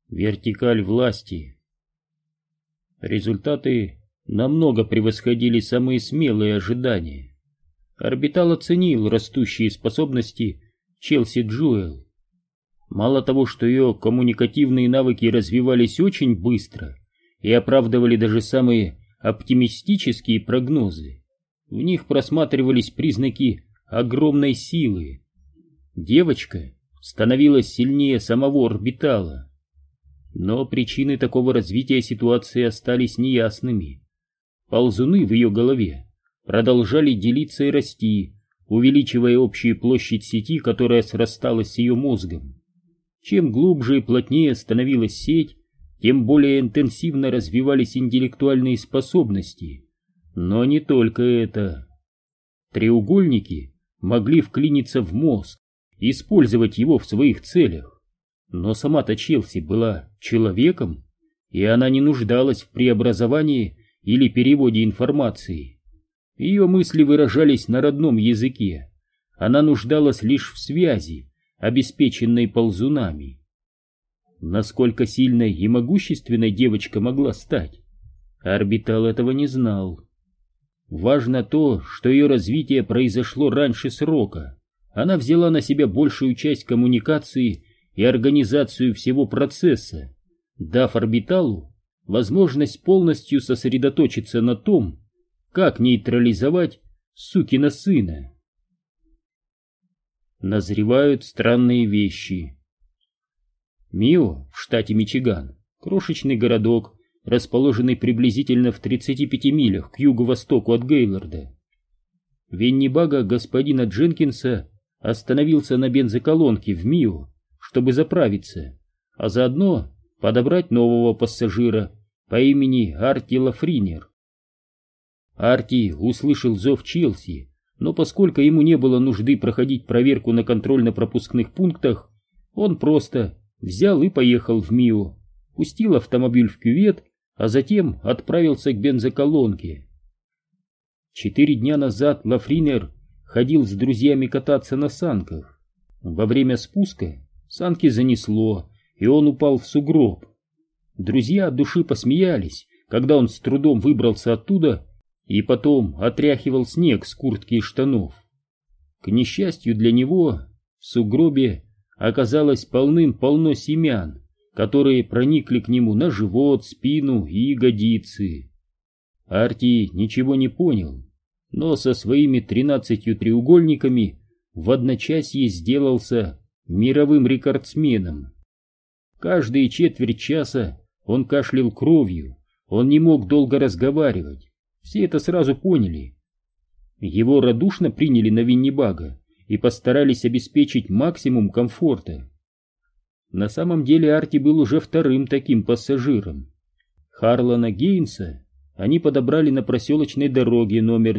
вертикаль власти. Результаты намного превосходили самые смелые ожидания. Орбитал оценил растущие способности Челси Джоэл. Мало того, что ее коммуникативные навыки развивались очень быстро и оправдывали даже самые оптимистические прогнозы, в них просматривались признаки огромной силы. Девочка становилась сильнее самого орбитала. Но причины такого развития ситуации остались неясными. Ползуны в ее голове продолжали делиться и расти, увеличивая общую площадь сети, которая срасталась с ее мозгом. Чем глубже и плотнее становилась сеть, тем более интенсивно развивались интеллектуальные способности. Но не только это. Треугольники могли вклиниться в мозг и использовать его в своих целях. Но сама-то Челси была человеком, и она не нуждалась в преобразовании или переводе информации. Ее мысли выражались на родном языке. Она нуждалась лишь в связи, обеспеченной ползунами. Насколько сильной и могущественной девочка могла стать, Орбитал этого не знал. Важно то, что ее развитие произошло раньше срока. Она взяла на себя большую часть коммуникации и организацию всего процесса, дав Орбиталу возможность полностью сосредоточиться на том, как нейтрализовать сукина сына. Назревают странные вещи. Мио в штате Мичиган, крошечный городок, расположенный приблизительно в 35 милях к юго-востоку от Гейлорда. Веннибага господина Дженкинса остановился на бензоколонке в Мио, чтобы заправиться, а заодно подобрать нового пассажира по имени Арти Лафринер. Арти услышал зов Челси, но поскольку ему не было нужды проходить проверку на контрольно-пропускных пунктах, он просто взял и поехал в Мио, пустил автомобиль в кювет, а затем отправился к бензоколонке. 4 дня назад Лафринер ходил с друзьями кататься на санках. Во время спуска санки занесло, и он упал в сугроб. Друзья от души посмеялись, когда он с трудом выбрался оттуда и потом отряхивал снег с куртки и штанов. К несчастью для него, в сугробе оказалось полным-полно семян, которые проникли к нему на живот, спину и ягодицы. Арти ничего не понял, но со своими 13 треугольниками в одночасье сделался мировым рекордсменом. Каждые четверть часа он кашлял кровью, он не мог долго разговаривать. Все это сразу поняли. Его радушно приняли на Веннибага и постарались обеспечить максимум комфорта. На самом деле Арти был уже вторым таким пассажиром. Харлана Гейнса они подобрали на проселочной дороге номер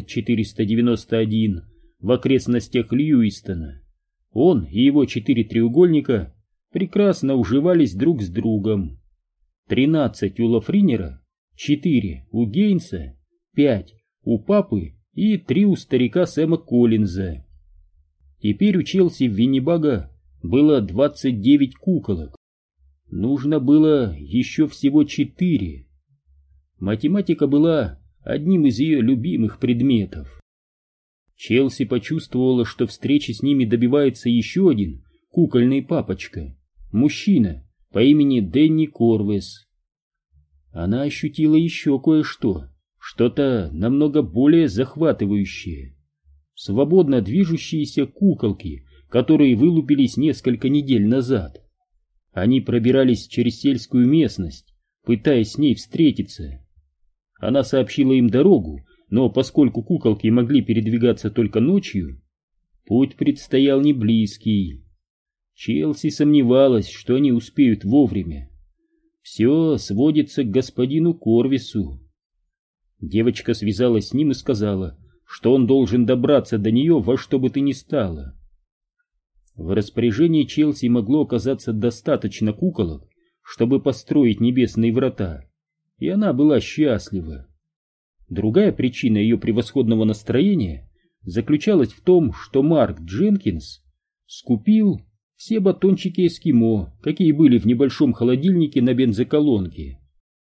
491 в окрестностях Льюистона. Он и его 4 треугольника прекрасно уживались друг с другом. 13 у Лафринера, 4 у Гейнса, 5 у папы и 3 у старика Сэма Коллинза. Теперь у Челси в Веннибага было 29 куколок. Нужно было еще всего 4. Математика была одним из ее любимых предметов. Челси почувствовала, что встречи с ними добивается еще один кукольный папочка, мужчина по имени Дэнни Корвес. Она ощутила еще кое-что, что-то намного более захватывающее. Свободно движущиеся куколки, которые вылупились несколько недель назад. Они пробирались через сельскую местность, пытаясь с ней встретиться. Она сообщила им дорогу, но поскольку куколки могли передвигаться только ночью, путь предстоял не близкий. Челси сомневалась, что они успеют вовремя. Все сводится к господину Корвису. Девочка связалась с ним и сказала, что он должен добраться до нее во что бы то ни стало. В распоряжении Челси могло оказаться достаточно куколок, чтобы построить небесные врата, и она была счастлива. Другая причина ее превосходного настроения заключалась в том, что Марк Дженкинс скупил все батончики эскимо, какие были в небольшом холодильнике на бензоколонке.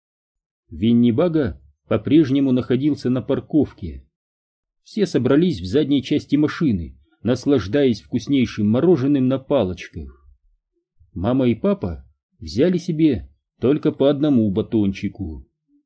Винни-Бага по-прежнему находился на парковке. Все собрались в задней части машины, наслаждаясь вкуснейшим мороженым на палочках. Мама и папа взяли себе только по одному батончику.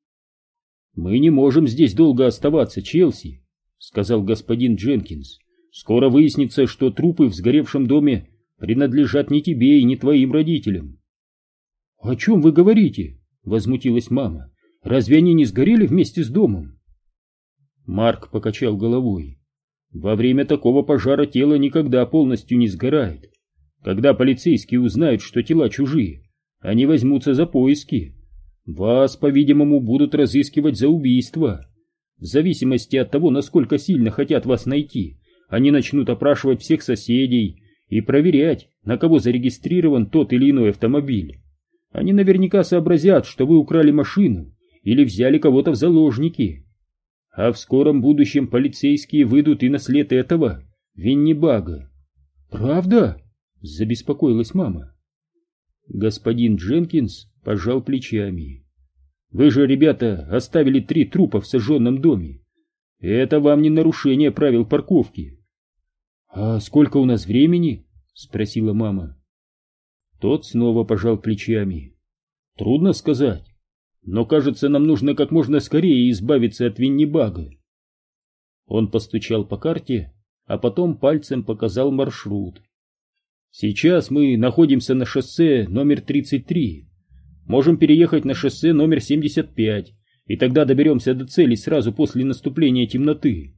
«Мы не можем здесь долго оставаться, Челси», — сказал господин Дженкинс. «Скоро выяснится, что трупы в сгоревшем доме принадлежат не тебе и не твоим родителям». «О чем вы говорите?» — возмутилась мама. «Разве они не сгорели вместе с домом?» Марк покачал головой. «Во время такого пожара тело никогда полностью не сгорает. Когда полицейские узнают, что тела чужие, они возьмутся за поиски. Вас, по-видимому, будут разыскивать за убийство. В зависимости от того, насколько сильно хотят вас найти, они начнут опрашивать всех соседей и проверять, на кого зарегистрирован тот или иной автомобиль. Они наверняка сообразят, что вы украли машину или взяли кого-то в заложники. А в скором будущем полицейские выйдут и на след этого Винни-Бага». «Правда?» — забеспокоилась мама. Господин Дженкинс пожал плечами. «Вы же, ребята, оставили 3 трупа в сожженном доме. Это вам не нарушение правил парковки». «А сколько у нас времени?» — спросила мама. Тот снова пожал плечами. «Трудно сказать, но, кажется, нам нужно как можно скорее избавиться от Винни-Бага». Он постучал по карте, а потом пальцем показал маршрут. «Сейчас мы находимся на шоссе номер 33. Можем переехать на шоссе номер 75, и тогда доберемся до цели сразу после наступления темноты».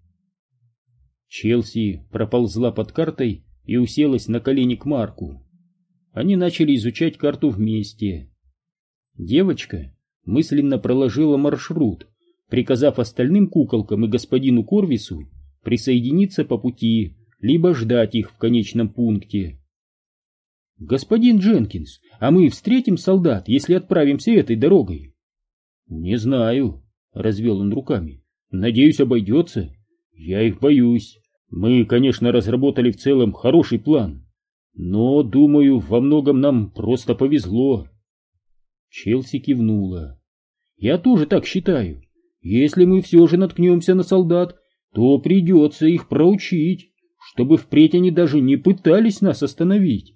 Челси проползла под картой и уселась на колени к Марку. Они начали изучать карту вместе. Девочка мысленно проложила маршрут, приказав остальным куколкам и господину Корвису присоединиться по пути, либо ждать их в конечном пункте. «Господин Дженкинс, а мы встретим солдат, если отправимся этой дорогой?» «Не знаю», — развел он руками. «Надеюсь, обойдется. Я их боюсь. Мы, конечно, разработали в целом хороший план, но, думаю, во многом нам просто повезло». Челси кивнула. «Я тоже так считаю. Если мы все же наткнемся на солдат, то придется их проучить, чтобы впредь они даже не пытались нас остановить».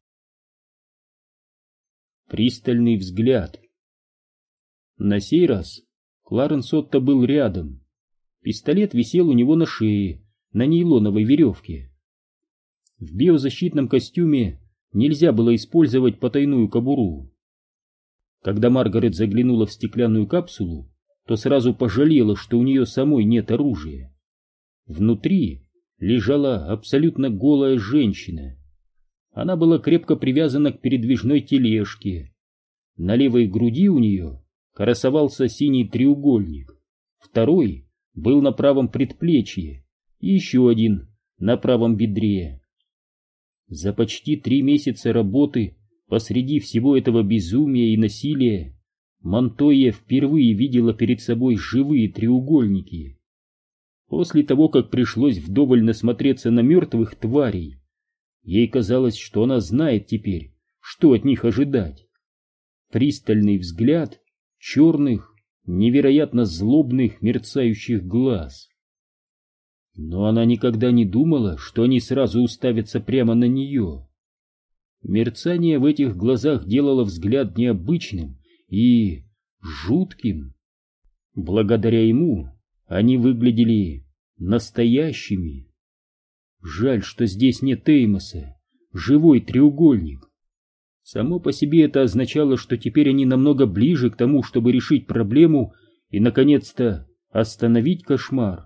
Пристальный взгляд. На сей раз Кларенс Отто был рядом. Пистолет висел у него на шее, на нейлоновой веревке. В биозащитном костюме нельзя было использовать потайную кобуру. Когда Маргарет заглянула в стеклянную капсулу, то сразу пожалела, что у нее самой нет оружия. Внутри лежала абсолютно голая женщина. Она была крепко привязана к передвижной тележке. На левой груди у нее красовался синий треугольник. Второй был на правом предплечье и еще один на правом бедре. За почти 3 месяца работы посреди всего этого безумия и насилия Монтойя впервые видела перед собой живые треугольники. После того, как пришлось вдоволь насмотреться на мертвых тварей, ей казалось, что она знает теперь, что от них ожидать. Пристальный взгляд черных, невероятно злобных, мерцающих глаз. Но она никогда не думала, что они сразу уставятся прямо на нее. Мерцание в этих глазах делало взгляд необычным и жутким. Благодаря ему они выглядели настоящими. Жаль, что здесь нет Эймоса, живой треугольник. Само по себе это означало, что теперь они намного ближе к тому, чтобы решить проблему и, наконец-то, остановить кошмар.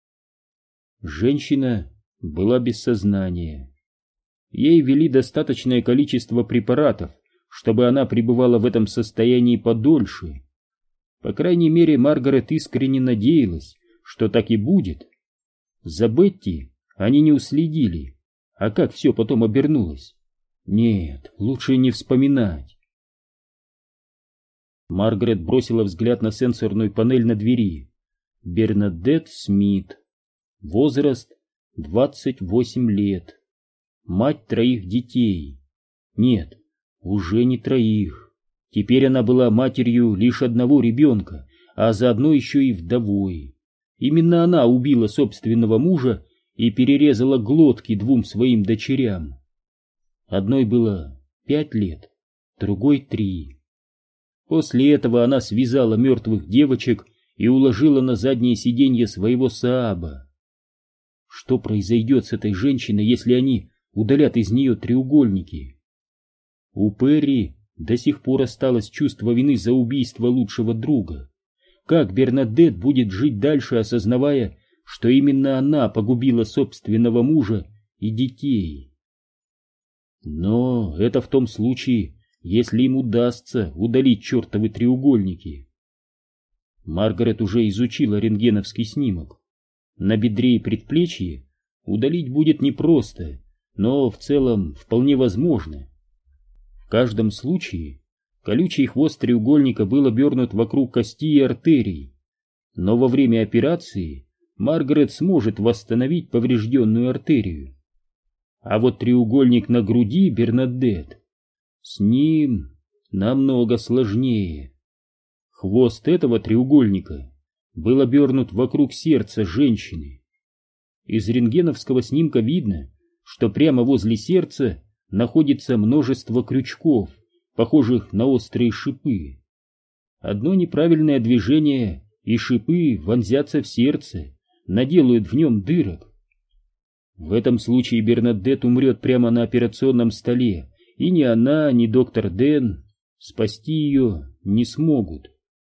Женщина была без сознания. Ей ввели достаточное количество препаратов, чтобы она пребывала в этом состоянии подольше. По крайней мере, Маргарет искренне надеялась, что так и будет. За Бетти они не уследили, а как все потом обернулось? Нет, лучше не вспоминать. Маргарет бросила взгляд на сенсорную панель на двери. Бернадетт Смит. Возраст 28 лет. Мать 3 детей. Нет, уже не троих. Теперь она была матерью лишь одного ребенка, а заодно еще и вдовой. Именно она убила собственного мужа и перерезала глотки двум своим дочерям. Одной было 5 лет, другой 3. После этого она связала мертвых девочек и уложила на заднее сиденье своего Сааба. Что произойдет с этой женщиной, если они удалят из нее треугольники? У Перри до сих пор осталось чувство вины за убийство лучшего друга. Как Бернадетт будет жить дальше, осознавая, что именно она погубила собственного мужа и детей? Но это в том случае, если им удастся удалить чертовы треугольники. Маргарет уже изучила рентгеновский снимок. На бедре и предплечье удалить будет непросто, но в целом вполне возможно. В каждом случае колючий хвост треугольника был обернут вокруг кости и артерий, но во время операции Маргарет сможет восстановить поврежденную артерию. А вот треугольник на груди Бернадетт, с ним намного сложнее. Хвост этого треугольника был обернут вокруг сердца женщины. Из рентгеновского снимка видно, что прямо возле сердца находится множество крючков, похожих на острые шипы. Одно неправильное движение, и шипы вонзятся в сердце, наделают в нем дырок. В этом случае Бернадетт умрет прямо на операционном столе, и ни она, ни доктор Дэн спасти ее не смогут.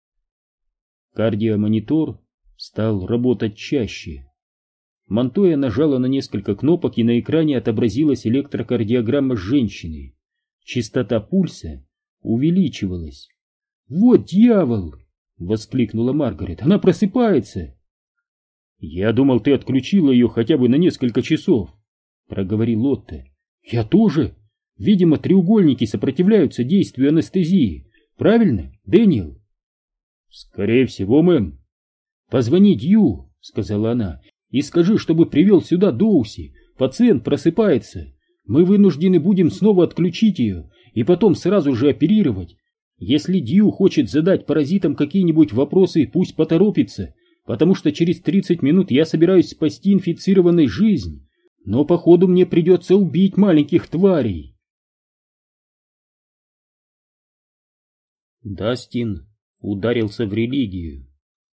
Кардиомонитор стал работать чаще. Монтоя нажала на несколько кнопок, и на экране отобразилась электрокардиограмма женщины. Частота пульса увеличивалась. «Вот дьявол!» — воскликнула Маргарет. «Она просыпается!» «Я думал, ты отключила ее хотя бы на несколько часов», — проговорил Отто. «Я тоже. Видимо, треугольники сопротивляются действию анестезии. Правильно, Дэниел?» «Скорее всего, мэм». «Позвони Дью», — сказала она, — «и скажи, чтобы привел сюда Доуси. Пациент просыпается. Мы вынуждены будем снова отключить ее и потом сразу же оперировать. Если Дью хочет задать паразитам какие-нибудь вопросы, пусть поторопится, потому что через 30 минут я собираюсь спасти инфицированной жизнь, но походу мне придется убить маленьких тварей». Дастин ударился в религию.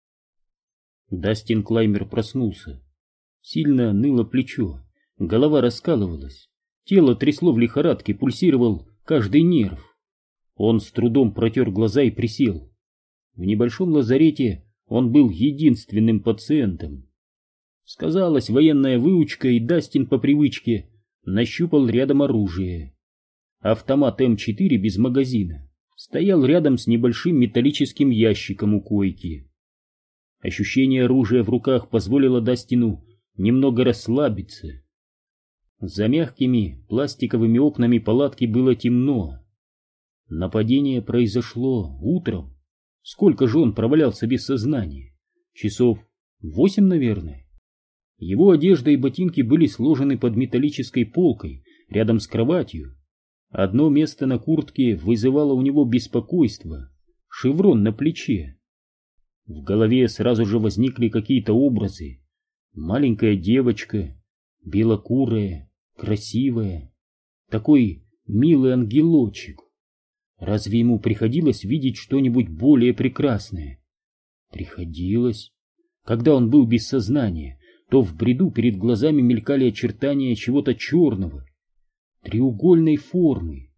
Дастин Клаймер проснулся. Сильно ныло плечо, голова раскалывалась, тело трясло в лихорадке, пульсировал каждый нерв. Он с трудом протер глаза и присел. В небольшом лазарете он был единственным пациентом. Сказалась военная выучка, и Дастин по привычке нащупал рядом оружие. Автомат М4 без магазина стоял рядом с небольшим металлическим ящиком у койки. Ощущение оружия в руках позволило Дастину немного расслабиться. За мягкими пластиковыми окнами палатки было темно. Нападение произошло утром. Сколько же он провалялся без сознания? Часов 8, наверное. Его одежда и ботинки были сложены под металлической полкой рядом с кроватью. Одно место на куртке вызывало у него беспокойство — шеврон на плече. В голове сразу же возникли какие-то образы. Маленькая девочка, белокурая, красивая, такой милый ангелочек. Разве ему приходилось видеть что-нибудь более прекрасное? Приходилось. Когда он был без сознания, то в бреду перед глазами мелькали очертания чего-то черного, треугольной формы.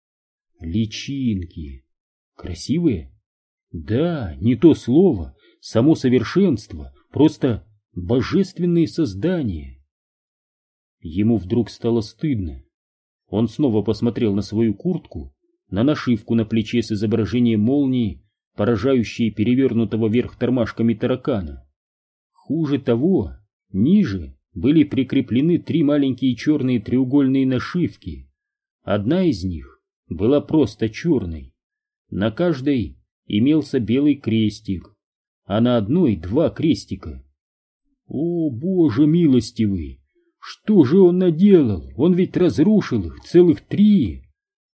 Личинки. Красивые? Да, не то слово, само совершенство, просто божественные создания. Ему вдруг стало стыдно. Он снова посмотрел на свою куртку, на нашивку на плече с изображением молнии, поражающей перевернутого вверх тормашками таракана. Хуже того, ниже были прикреплены 3 маленькие черные треугольные нашивки. Одна из них была просто черной. На каждой имелся белый крестик, а на одной 2 крестика. О, Боже милостивый! Что же он наделал? Он ведь разрушил их, целых 3.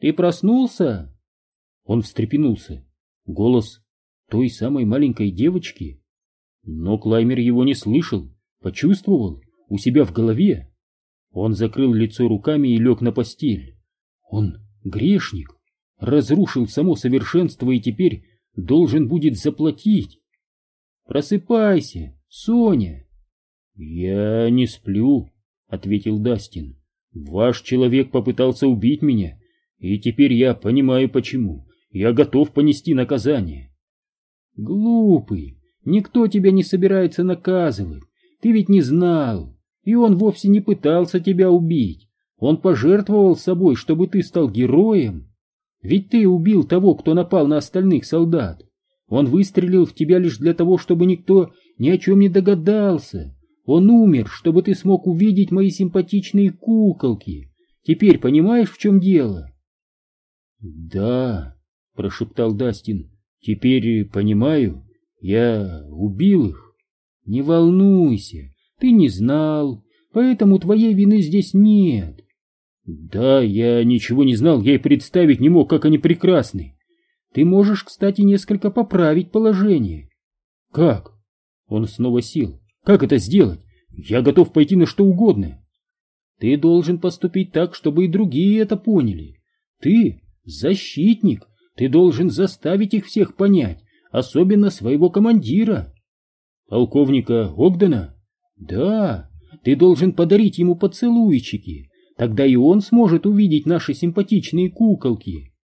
Ты проснулся?» Он встрепенулся. Голос той самой маленькой девочки. Но Клаймер его не слышал, почувствовал у себя в голове. Он закрыл лицо руками и лег на постель. Он грешник, разрушил само совершенство и теперь должен будет заплатить. «Просыпайся, Соня!» «Я не сплю», — ответил Дастин. «Ваш человек попытался убить меня, и теперь я понимаю, почему. Я готов понести наказание». «Глупый, никто тебя не собирается наказывать. Ты ведь не знал, и он вовсе не пытался тебя убить. Он пожертвовал собой, чтобы ты стал героем. Ведь ты убил того, кто напал на остальных солдат. Он выстрелил в тебя лишь для того, чтобы никто ни о чем не догадался. Он умер, чтобы ты смог увидеть мои симпатичные куколки. Теперь понимаешь, в чем дело?» «Да», — прошептал Дастин, — «теперь понимаю. Я убил их». «Не волнуйся, ты не знал, поэтому твоей вины здесь нет». «Да, я ничего не знал, я и представить не мог, как они прекрасны. Ты можешь, кстати, несколько поправить положение». «Как?» Он снова сел. «Как это сделать? Я готов пойти на что угодно». «Ты должен поступить так, чтобы и другие это поняли. Ты защитник, ты должен заставить их всех понять, особенно своего командира». «Полковника Огдена?» «Да, ты должен подарить ему поцелуйчики, тогда и он сможет увидеть наши симпатичные куколки».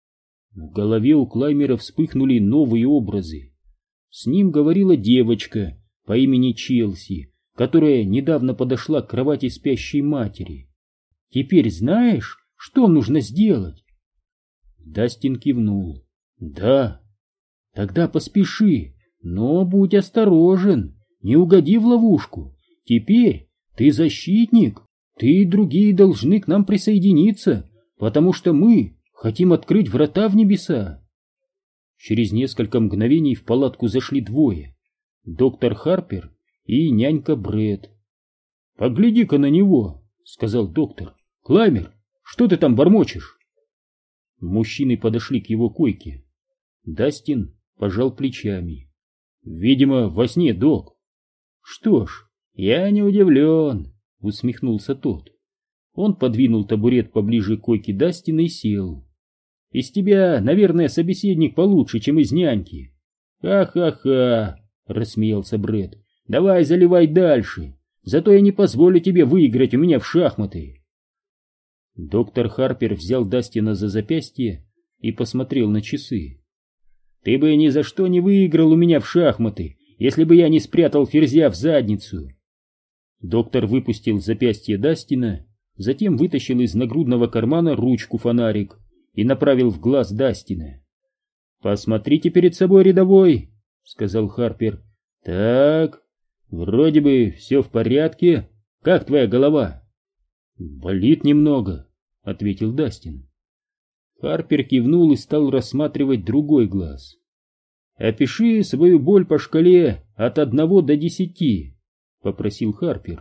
В голове у Клаймера вспыхнули новые образы. С ним говорила девочка по имени Челси, которая недавно подошла к кровати спящей матери. «Теперь знаешь, что нужно сделать?» Дастин кивнул. «Да». «Тогда поспеши, но будь осторожен, не угоди в ловушку. Теперь ты защитник, ты и другие должны к нам присоединиться, потому что мы хотим открыть врата в небеса». Через несколько мгновений в палатку зашли двое: доктор Харпер и нянька Брэд. «Погляди-ка на него», — сказал доктор. «Клаймер, что ты там бормочешь?» Мужчины подошли к его койке. Дастин пожал плечами. «Видимо, во сне, док». «Что ж, я не удивлен», — усмехнулся тот. Он подвинул табурет поближе к койке Дастина и сел. «Из тебя, наверное, собеседник получше, чем из няньки». «Ха-ха-ха», — рассмеялся Брэд. «Давай заливай дальше, зато я не позволю тебе выиграть у меня в шахматы». Доктор Харпер взял Дастина за запястье и посмотрел на часы. «Ты бы ни за что не выиграл у меня в шахматы, если бы я не спрятал ферзя в задницу». Доктор выпустил запястье Дастина, затем вытащил из нагрудного кармана ручку-фонарик и направил в глаз Дастина. «Посмотрите перед собой, рядовой», — сказал Харпер. «Так, вроде бы все в порядке. Как твоя голова?» «Болит немного», — ответил Дастин. Харпер кивнул и стал рассматривать другой глаз. «Опиши свою боль по шкале от 1 до 10, — попросил Харпер.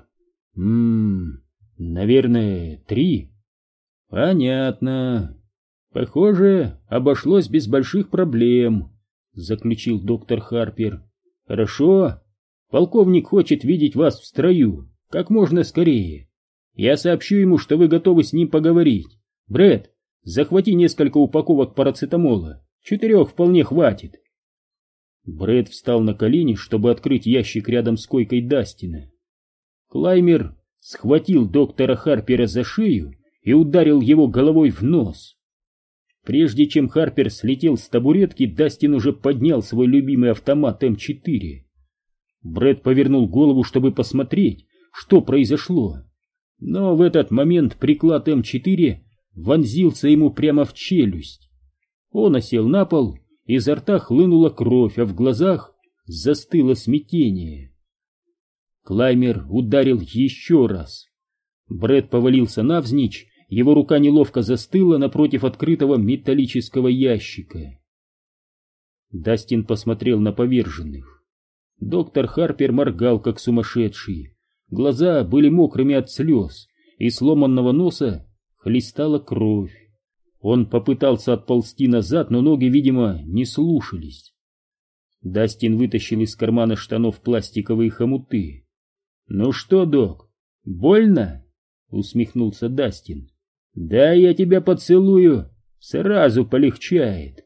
Наверное, 3. Понятно. Похоже, обошлось без больших проблем, — заключил доктор Харпер. Хорошо. Полковник хочет видеть вас в строю как можно скорее. Я сообщу ему, что вы готовы с ним поговорить. Брэд, захвати несколько упаковок парацетамола. 4 вполне хватит». Брэд встал на колени, чтобы открыть ящик рядом с койкой Дастина. Клаймер схватил доктора Харпера за шею и ударил его головой в нос. Прежде чем Харпер слетел с табуретки, Дастин уже поднял свой любимый автомат М4. Брэд повернул голову, чтобы посмотреть, что произошло. Но в этот момент приклад М4 вонзился ему прямо в челюсть. Он осел на пол, изо рта хлынула кровь, а в глазах застыло смятение. Клаймер ударил еще раз. Брэд повалился навзничь, его рука неловко застыла напротив открытого металлического ящика. Дастин посмотрел на поверженных. Доктор Харпер моргал, как сумасшедший. Глаза были мокрыми от слез, из сломанного носа хлестала кровь. Он попытался отползти назад, но ноги, видимо, не слушались. Дастин вытащил из кармана штанов пластиковые хомуты. «Ну что, док, больно?» — усмехнулся Дастин. «Да я тебя поцелую, сразу полегчает».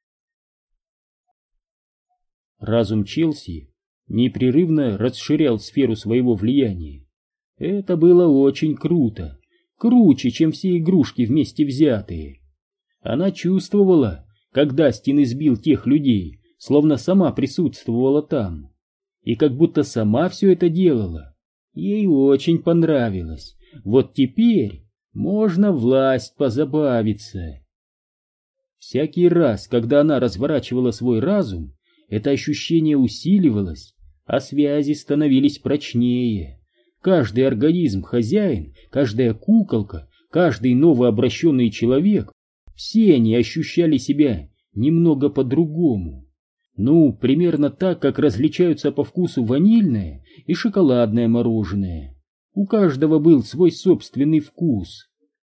Разум Челси непрерывно расширял сферу своего влияния. Это было очень круто, круче, чем все игрушки вместе взятые. Она чувствовала, как Дастин избил тех людей, словно сама присутствовала там, и как будто сама все это делала. Ей очень понравилось. Вот теперь можно власть позабавиться. Всякий раз, когда она разворачивала свой разум, это ощущение усиливалось, а связи становились прочнее. Каждый организм хозяин, каждая куколка, каждый новообращенный человек, все они ощущали себя немного по-другому. Ну, примерно так, как различаются по вкусу ванильное и шоколадное мороженое. У каждого был свой собственный вкус.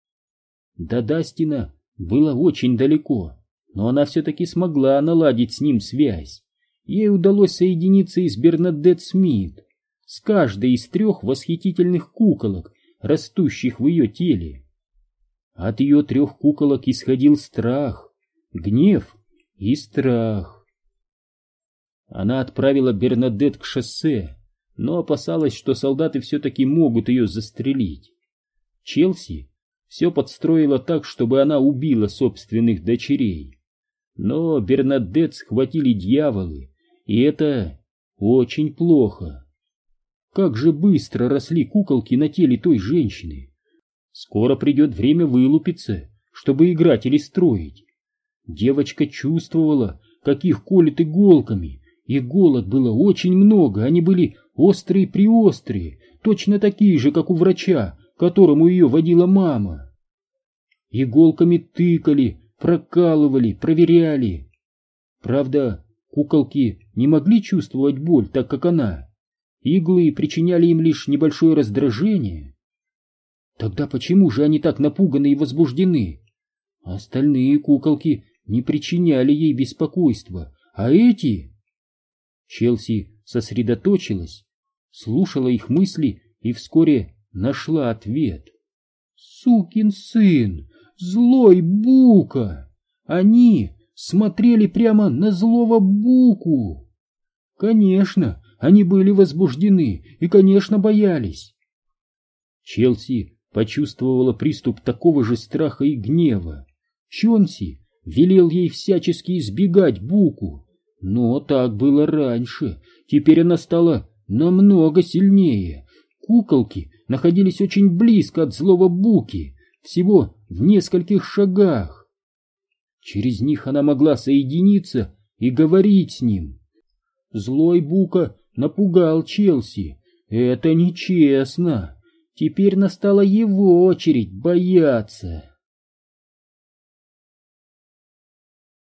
До Дастина было очень далеко, но она все-таки смогла наладить с ним связь. Ей удалось соединиться и с Бернадетт Смит, с каждой из 3 восхитительных куколок, растущих в ее теле. От ее 3 куколок исходил страх, гнев и страх. Она отправила Бернадетт к шоссе, но опасалась, что солдаты все-таки могут ее застрелить. Челси все подстроила так, чтобы она убила собственных дочерей. Но Бернадетт схватили дьяволы, и это очень плохо. Как же быстро росли куколки на теле той женщины. Скоро придет время вылупиться, чтобы играть или строить. Девочка чувствовала, как их колют иголками. Иголок было очень много, они были острые-приострые, точно такие же, как у врача, к которому ее водила мама. Иголками тыкали, прокалывали, проверяли. Правда, куколки не могли чувствовать боль так, как она. Иглы причиняли им лишь небольшое раздражение. Тогда почему же они так напуганы и возбуждены? Остальные куколки не причиняли ей беспокойства, а эти... Челси сосредоточилась, слушала их мысли и вскоре нашла ответ. Сукин сын, злой Бука! Они смотрели прямо на злого Буку! Конечно, они были возбуждены и, конечно, боялись. Челси почувствовала приступ такого же страха и гнева. Чонси велел ей всячески избегать Буку. Но так было раньше, теперь она стала намного сильнее. Куколки находились очень близко от злого Буки, всего в нескольких шагах. Через них она могла соединиться и говорить с ним. Злой Бука напугал Челси. Это нечестно. Теперь настала его очередь бояться.